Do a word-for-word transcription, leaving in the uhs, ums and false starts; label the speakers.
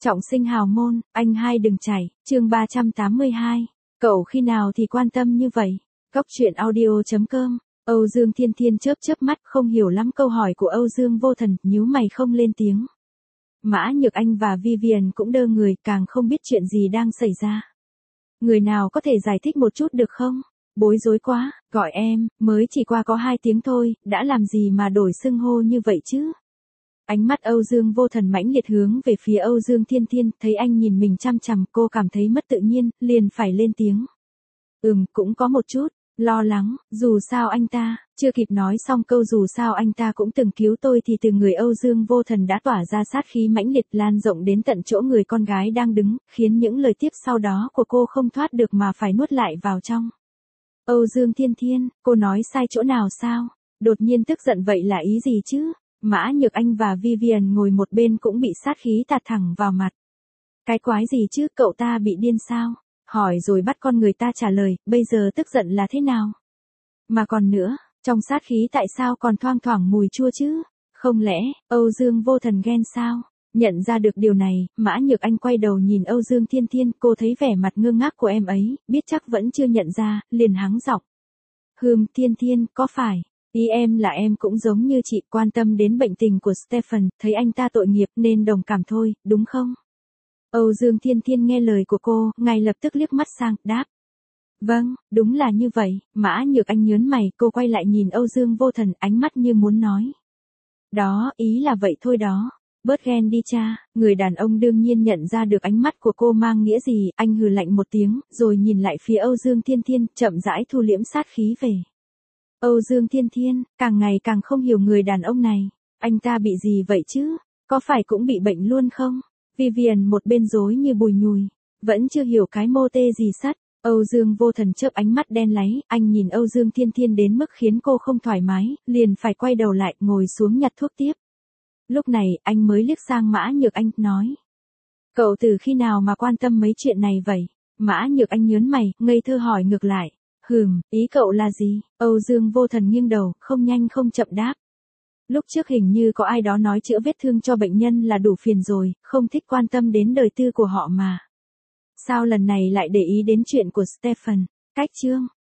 Speaker 1: Trọng sinh hào môn, anh hai đừng chảy, chương ba trăm tám mươi hai. Cậu khi nào thì quan tâm như vậy? Góc truyện audio chấm com. Âu Dương Thiên Thiên chớp chớp mắt không hiểu lắm câu hỏi của Âu Dương Vô Thần, nhíu mày không lên tiếng. Mã Nhược Anh và Vivian cũng đơ người, càng không biết chuyện gì đang xảy ra. Người nào có thể giải thích một chút được không? Bối rối quá, gọi em, mới chỉ qua có hai tiếng thôi, đã làm gì mà đổi xưng hô như vậy chứ? Ánh mắt Âu Dương Vô Thần mãnh liệt hướng về phía Âu Dương Thiên Thiên, thấy anh nhìn mình chăm chằm, cô cảm thấy mất tự nhiên, liền phải lên tiếng. Ừm, cũng có một chút, lo lắng, dù sao anh ta, chưa kịp nói xong câu dù sao anh ta cũng từng cứu tôi thì từ người Âu Dương Vô Thần đã tỏa ra sát khí mãnh liệt lan rộng đến tận chỗ người con gái đang đứng, khiến những lời tiếp sau đó của cô không thoát được mà phải nuốt lại vào trong. Âu Dương Thiên Thiên, cô nói sai chỗ nào sao? Đột nhiên tức giận vậy là ý gì chứ? Mã Nhược Anh và Vivian ngồi một bên cũng bị sát khí tạt thẳng vào mặt. Cái quái gì chứ, cậu ta bị điên sao? Hỏi rồi bắt con người ta trả lời, bây giờ tức giận là thế nào? Mà còn nữa, trong sát khí tại sao còn thoang thoảng mùi chua chứ? Không lẽ, Âu Dương Vô Thần ghen sao? Nhận ra được điều này, Mã Nhược Anh quay đầu nhìn Âu Dương Thiên Thiên, cô thấy vẻ mặt ngơ ngác của em ấy, biết chắc vẫn chưa nhận ra, liền hắng giọng. Hừm, Thiên Thiên, có phải? Ý em là em cũng giống như chị, quan tâm đến bệnh tình của Stephen, thấy anh ta tội nghiệp nên đồng cảm thôi, đúng không? Âu Dương Thiên Thiên nghe lời của cô, ngay lập tức liếc mắt sang, đáp. Vâng, đúng là như vậy. Mã Nhược Anh nhớn mày, cô quay lại nhìn Âu Dương Vô Thần, ánh mắt như muốn nói. Đó, ý là vậy thôi đó. Bớt ghen đi cha. Người đàn ông đương nhiên nhận ra được ánh mắt của cô mang nghĩa gì, anh hừ lạnh một tiếng, rồi nhìn lại phía Âu Dương Thiên Thiên, chậm rãi thu liễm sát khí về. Âu Dương Thiên Thiên, càng ngày càng không hiểu người đàn ông này. Anh ta bị gì vậy chứ? Có phải cũng bị bệnh luôn không? Vivian một bên rối như bùi nhùi. Vẫn chưa hiểu cái mô tê gì sắt. Âu Dương Vô Thần chớp ánh mắt đen láy. Anh nhìn Âu Dương Thiên Thiên đến mức khiến cô không thoải mái. Liền phải quay đầu lại, ngồi xuống nhặt thuốc tiếp. Lúc này, anh mới liếc sang Mã Nhược Anh, nói. Cậu từ khi nào mà quan tâm mấy chuyện này vậy? Mã Nhược Anh nhớn mày, ngây thơ hỏi ngược lại. Hừm, ý cậu là gì? Âu Dương Vô Thần nghiêng đầu, không nhanh không chậm đáp. Lúc trước hình như có ai đó nói chữa vết thương cho bệnh nhân là đủ phiền rồi, không thích quan tâm đến đời tư của họ mà. Sao lần này lại để ý đến chuyện của Stephen? Cách chương.